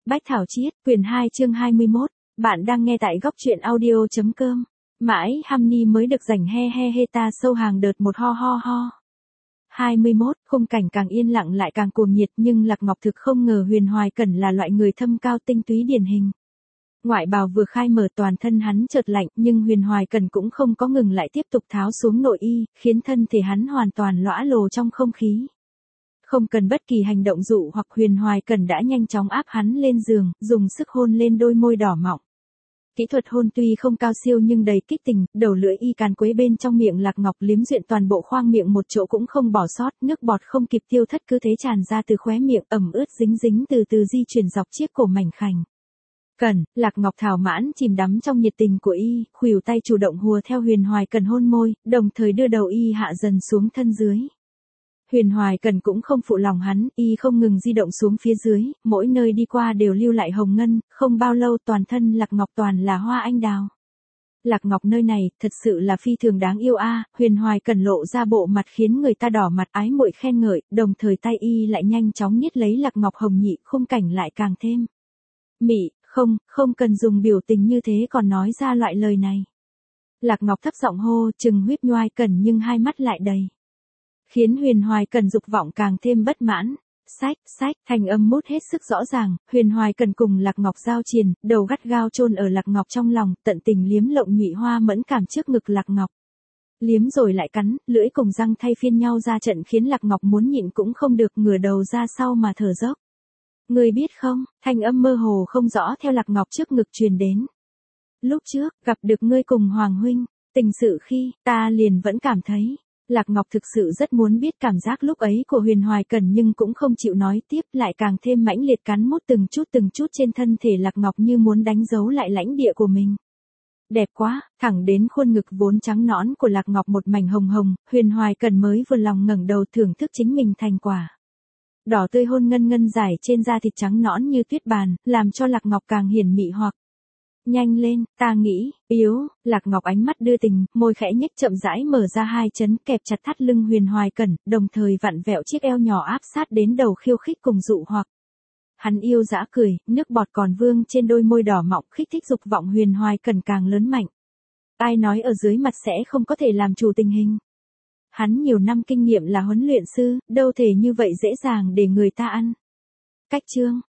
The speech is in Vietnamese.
Bách Thảo Chiết, quyển 2 chương 21. Bạn đang nghe tại góc truyện audio.com. Mãi Hamni mới được rảnh he ta sâu hàng đợt một ho. 21. Khung cảnh càng yên lặng lại càng cuồng nhiệt, nhưng Lạc Ngọc thực không ngờ Huyền Hoài Cẩn là loại người thâm cao tinh túy điển hình. Ngoại bào vừa khai mở, toàn thân hắn chợt lạnh, nhưng Huyền Hoài Cẩn cũng không có ngừng lại, tiếp tục tháo xuống nội y, khiến thân thể hắn hoàn toàn lõa lồ trong không khí. Không cần bất kỳ hành động dụ hoặc, Huyền Hoài Cẩn đã nhanh chóng áp hắn lên giường, dùng sức hôn lên đôi môi đỏ mọng. Kỹ thuật hôn tuy không cao siêu nhưng đầy kích tình, đầu lưỡi y càn quấy bên trong miệng Lạc Ngọc liếm duyện toàn bộ khoang miệng, một chỗ cũng không bỏ sót, nước bọt không kịp tiêu thất cứ thế tràn ra từ khóe miệng, ẩm ướt dính từ từ di chuyển dọc chiếc cổ mảnh khảnh. Lạc Ngọc thảo mãn chìm đắm trong nhiệt tình của y, khuỷu tay chủ động hùa theo Huyền Hoài Cẩn hôn môi, đồng thời đưa đầu y hạ dần xuống thân dưới. Huyền Hoài Cẩn cũng không phụ lòng hắn, y không ngừng di động xuống phía dưới, mỗi nơi đi qua đều lưu lại hồng ngân, không bao lâu toàn thân Lạc Ngọc toàn là hoa anh đào. Lạc Ngọc nơi này, thật sự là phi thường đáng yêu a. Huyền Hoài Cẩn lộ ra bộ mặt khiến người ta đỏ mặt, ái muội khen ngợi, đồng thời tay y lại nhanh chóng niết lấy Lạc Ngọc hồng nhị, khung cảnh lại càng thêm mị. Không cần dùng biểu tình như thế còn nói ra loại lời này. Lạc Ngọc thấp giọng hô, trừng huyết Nhoai Cẩn nhưng hai mắt lại đầy, khiến Huyền Hoài Cẩn dục vọng càng thêm bất mãn. Sách, thanh âm mút hết sức rõ ràng, Huyền Hoài Cẩn cùng Lạc Ngọc giao triền, đầu gắt gao chôn ở Lạc Ngọc trong lòng, tận tình liếm lộng nhụy hoa mẫn cảm trước ngực Lạc Ngọc. Liếm rồi lại cắn, lưỡi cùng răng thay phiên nhau ra trận, khiến Lạc Ngọc muốn nhịn cũng không được, ngửa đầu ra sau mà thở dốc. Ngươi biết không, thanh âm mơ hồ không rõ theo Lạc Ngọc trước ngực truyền đến. Lúc trước, gặp được ngươi cùng Hoàng huynh, tình sự khi, ta liền vẫn cảm thấy. Lạc Ngọc thực sự rất muốn biết cảm giác lúc ấy của Huyền Hoài Cẩn nhưng cũng không chịu nói tiếp, lại càng thêm mãnh liệt cắn mút từng chút trên thân thể Lạc Ngọc như muốn đánh dấu lại lãnh địa của mình. Đẹp quá, thẳng đến khuôn ngực vốn trắng nõn của Lạc Ngọc một mảnh hồng hồng, Huyền Hoài Cẩn mới vừa lòng ngẩng đầu thưởng thức chính mình thành quả. Đỏ tươi hôn ngân dài trên da thịt trắng nõn như tuyết bàn, làm cho Lạc Ngọc càng hiển mị hoặc. Nhanh lên, ta nghĩ, yếu. Lạc Ngọc ánh mắt đưa tình, môi khẽ nhếch chậm rãi mở ra hai chấn, kẹp chặt thắt lưng Huyền Hoài Cẩn, đồng thời vặn vẹo chiếc eo nhỏ áp sát đến đầu, khiêu khích cùng dụ hoặc. Hắn yêu dã cười, nước bọt còn vương trên đôi môi đỏ mọng, kích thích dục vọng Huyền Hoài Cẩn càng lớn mạnh. Ai nói ở dưới mặt sẽ không có thể làm chủ tình hình. Hắn nhiều năm kinh nghiệm là huấn luyện sư, đâu thể như vậy dễ dàng để người ta ăn. Cách chương,